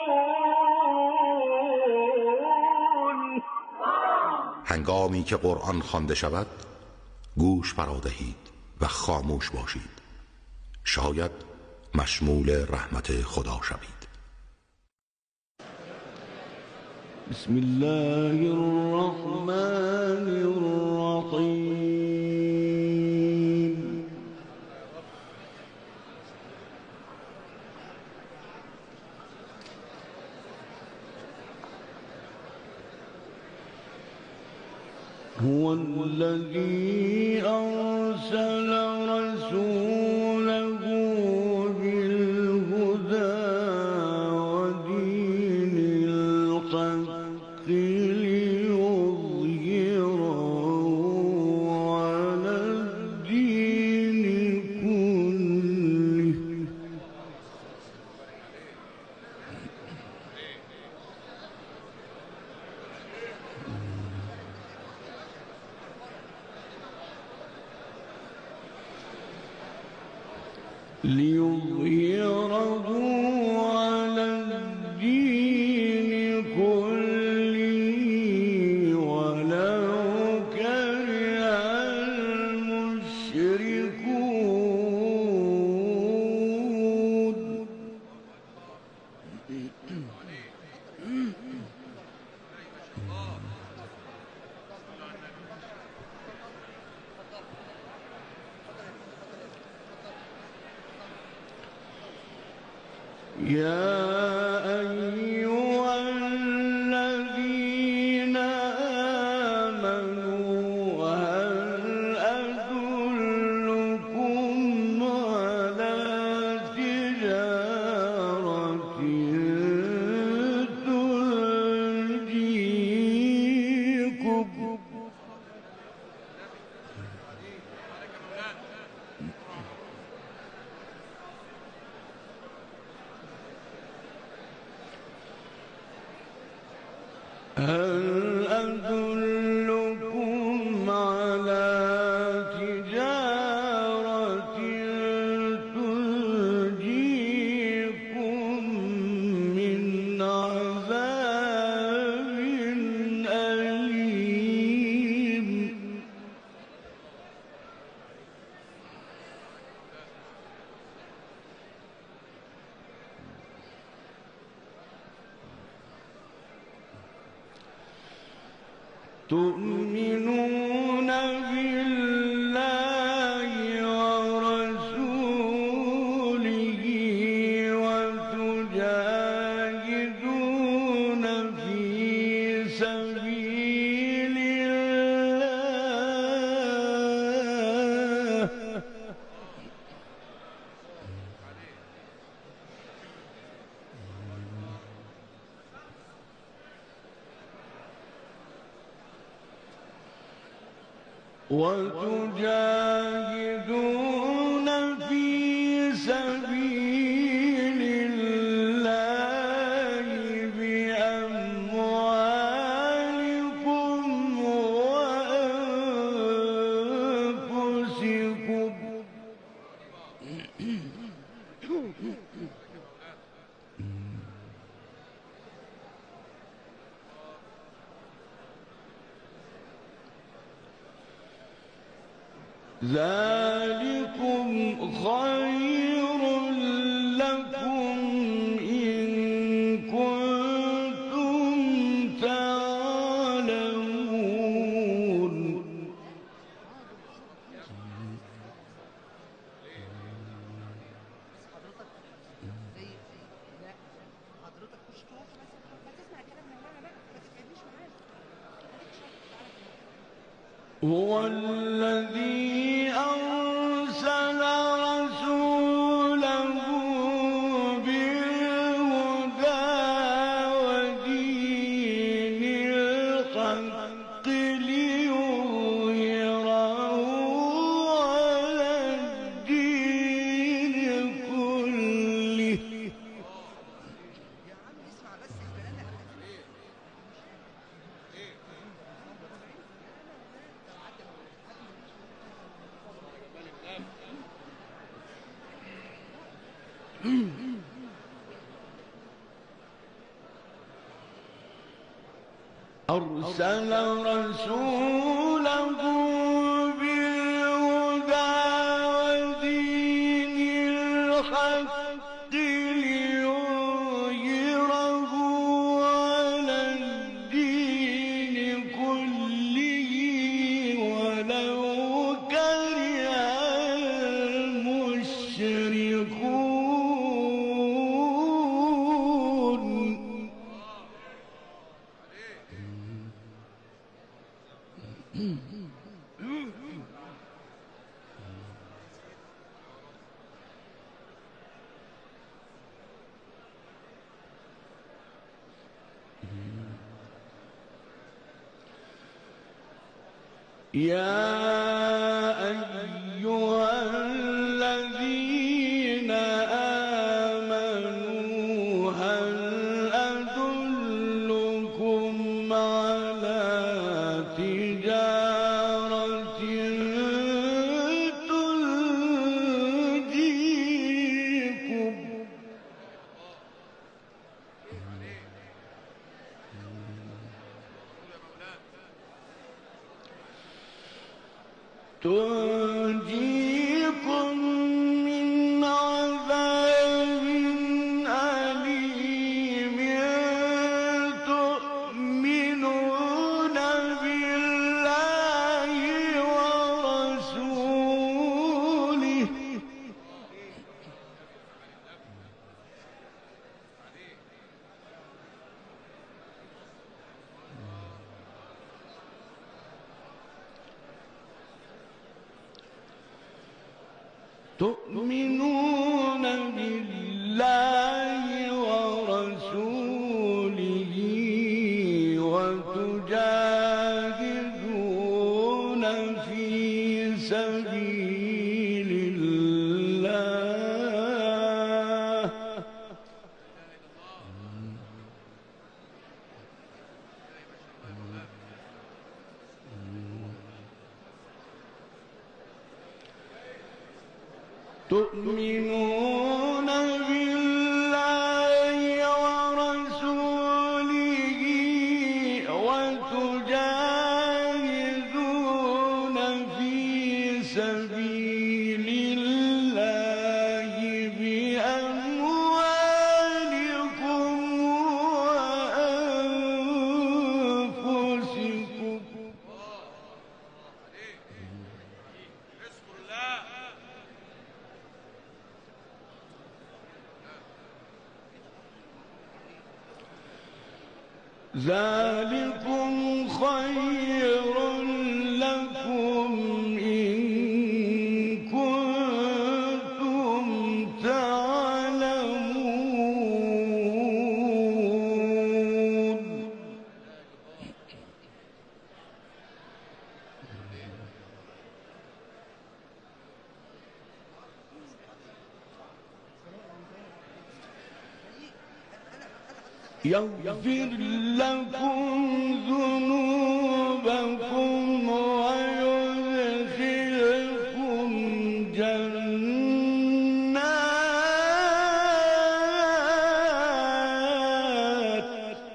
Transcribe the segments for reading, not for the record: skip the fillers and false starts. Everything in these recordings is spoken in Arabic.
هنگامی که قرآن خوانده شود گوش فرا دهید و خاموش باشید، شاید مشمول رحمت خدا شوید. بسم الله الرحمن الرحیم. هو الذی أرسل رسوله بالهدى ودين الحق ليظهره على الدين كله. ليظهره على الدين كله ولو كره المشركون. يا أيها الذين آمنوا هل أدلكم على تجارة تنجيكم هل أدلكم على تجارة تنجيكم من عذاب أليم. تؤمنون بالله ورسوله وتجاهدون في سبيل الله وتجاهدون في سبيل الله بأموالكم وأنفسكم. ذلكم خير لكم إن كنتم تعلمون. هو الذي أرسل رسوله بالهدى ودين الحق ليظهره على الدين كله. أرسل رسوله بالهدى ودين الحق ليظهره على الدين كله ولو كره المشركون. يا أيها الذين آمنوا هل أدلكم على تجارة تنجيكم من عذاب أليم تؤمنون بالله ورسوله وتجاهدون في سبيل الله تؤمنون بالله ورسوله وتجاهدون في سبيل الله بأموالكم وأنفسكم ذلكم خير لكم إن كنتم تعلمون يغفر لكم ذنوبكم ويدخلكم جنات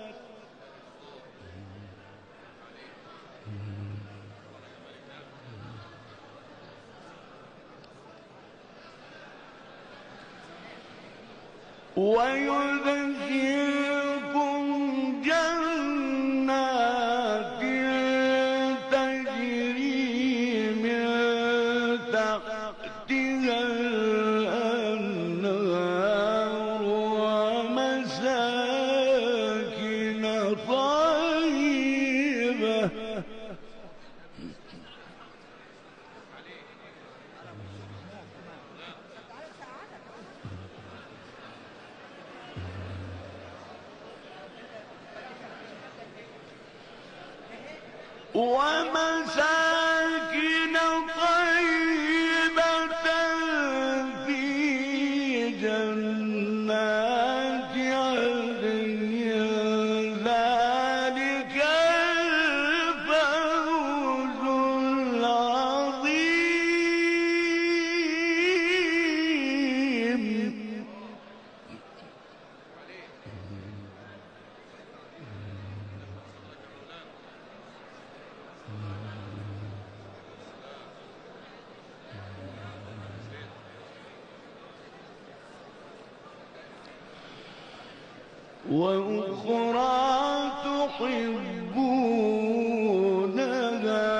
تجري من تحتها الأنهار ومساكن طيبة في جنات عدن ذلك الفوز العظيم. وأخرى تحبونها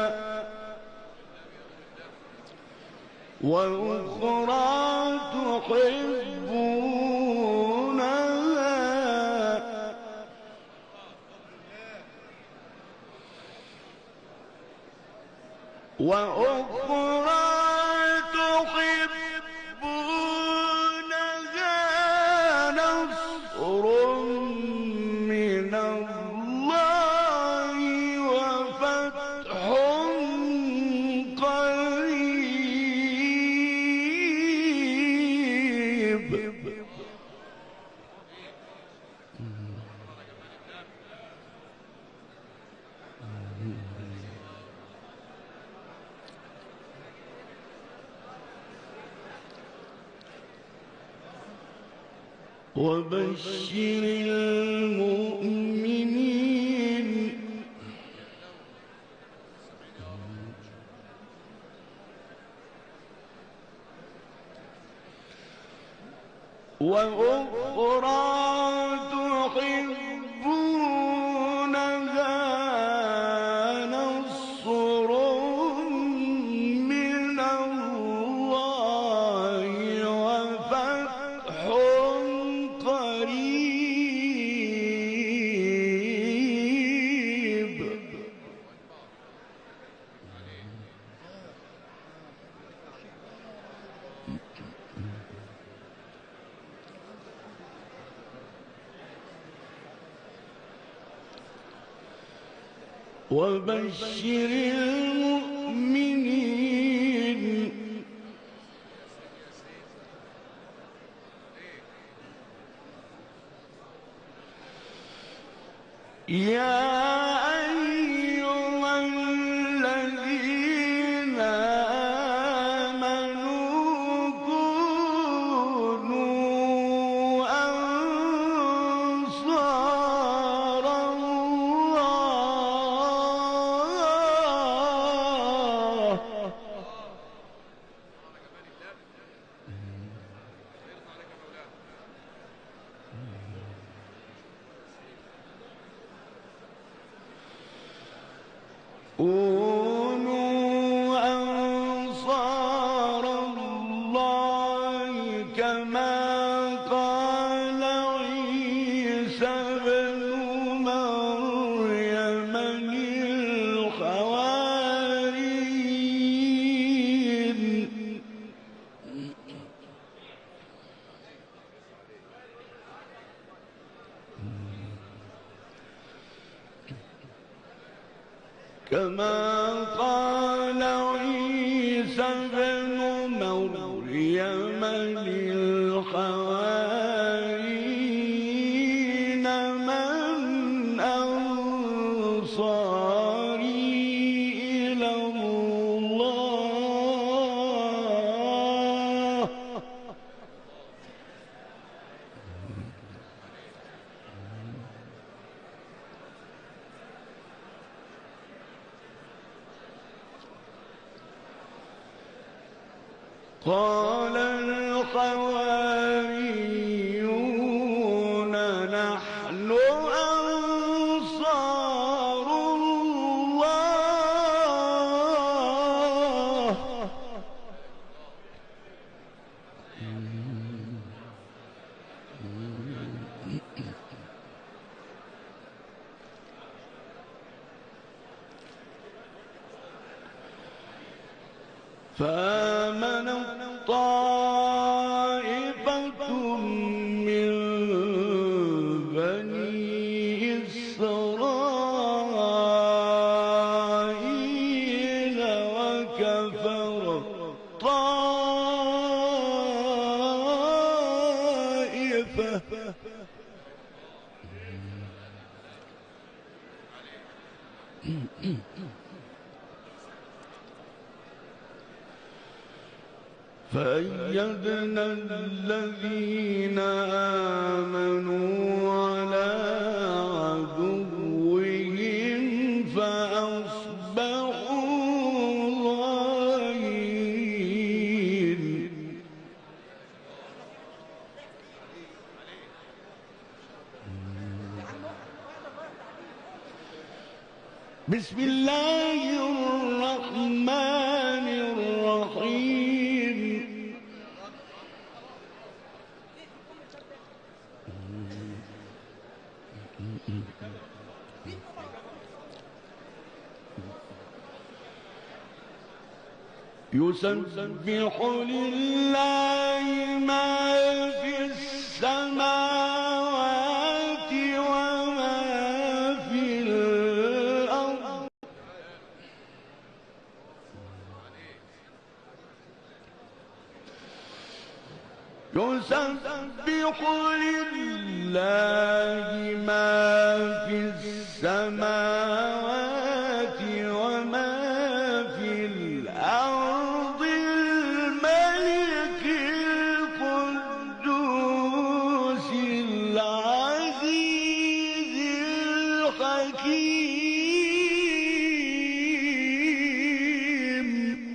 وأخرى تحبونها نصر من الله وفتح قريب. وبشر المؤمنين وأخرى تحبونها نصر من الله وفتح قريب. وبشر المؤمنين يا أيها الذين آمنوا كونوا أنصار الله كونوا أنصار الله كما قال عيسى ابن مريم للحواريين كما قال عيسى ابن مريم للحواريين من أنصاري إلى الله قال الحواريون نحن أنصار الله فآمنت طائفة من بني إسرائيل وكفرت طائفة فأيدنا الذين آمنوا على عدوهم فأصبحوا ظاهرين. بسم الله الرحمن الرحيم يسبح لله ما في السماوات وما في الأرض يسبح لله ما في السماوات وما في الأرض الملك القدوس العزيز الحكيم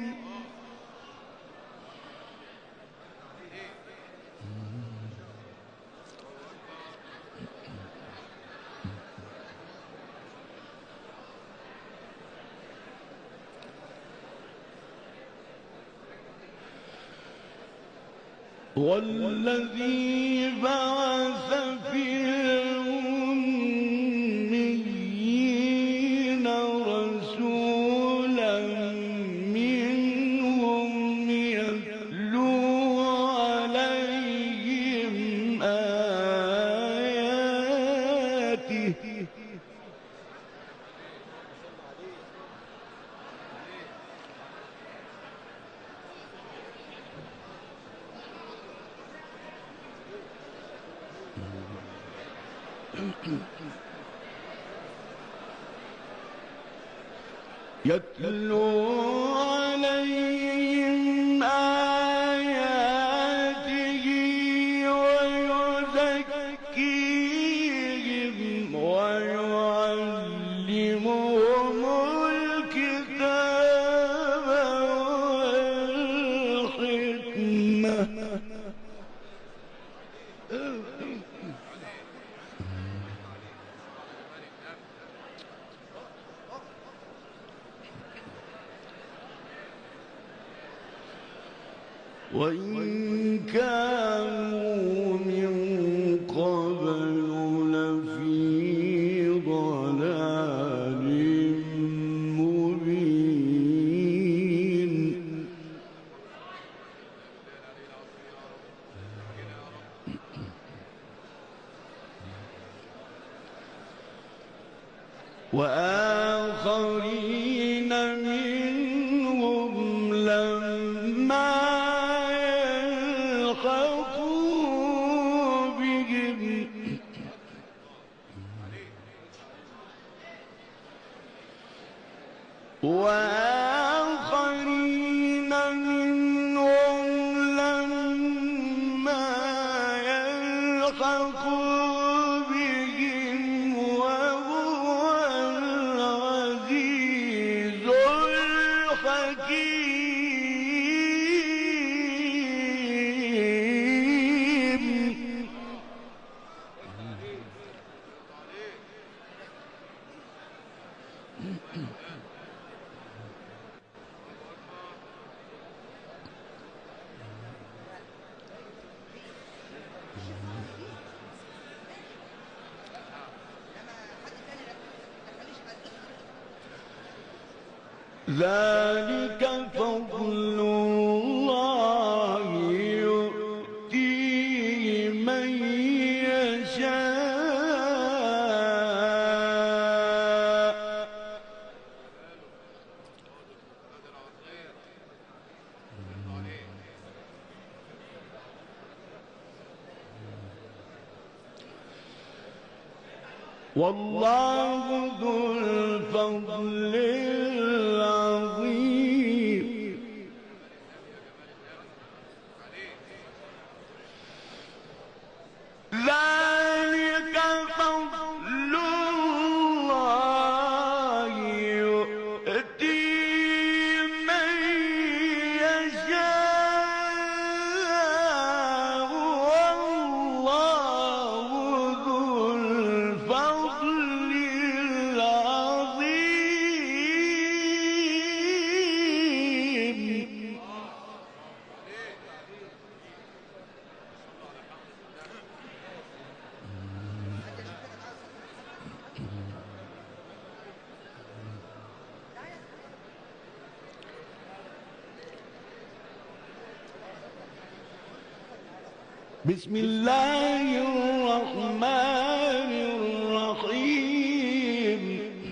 والذي بعث في الأميين رسولا منهم يتلو عليهم آياته عليهم آياته ويزكيهم ويعلمهم الكتاب والحكمة وإن كانوا من قبل لفي ضلال مبين وآخرين منهم لما يلحقوا بهم وآخرين منهم لما يلحقوا بهم وهو العزيز الحكيم ذلك فضل الله يؤتيه من يشاء والله ذو الفضل العظيم ذلك فضل الله يؤتيه من يشاء والله ذو الفضل العظيم بسم الله الرحمن الرحيم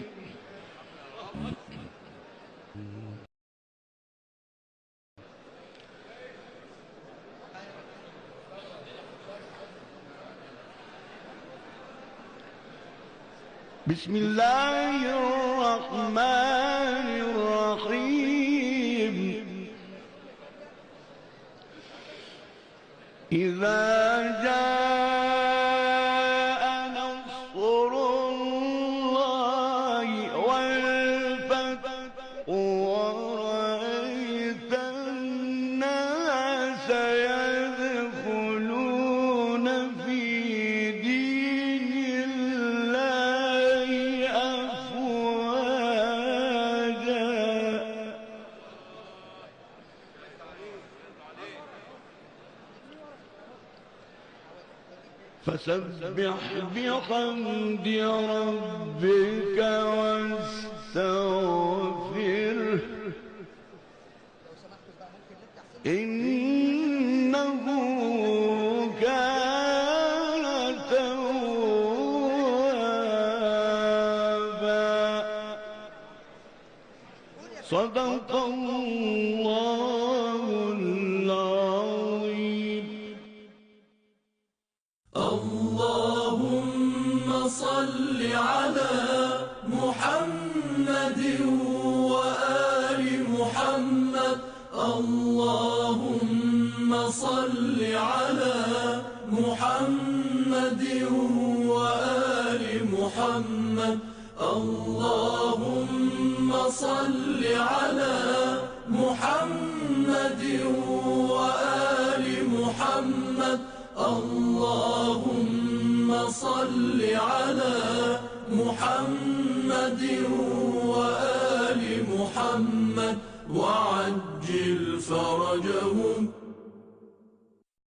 بسم الله الرحمن الرحيم إذا جاء نصر الله والفتح ورأيت الناس يدخلون في دين الله أفواجا فسبح بحمد ربك واستغفره إنه كان توابا صدق الله العظيم. اللهم صل على محمد وآل محمد. اللهم صل على محمد وآل محمد. اللهم صل على محمد وآل محمد. اللهم صل على محمد وآل محمد وعجل فرجهم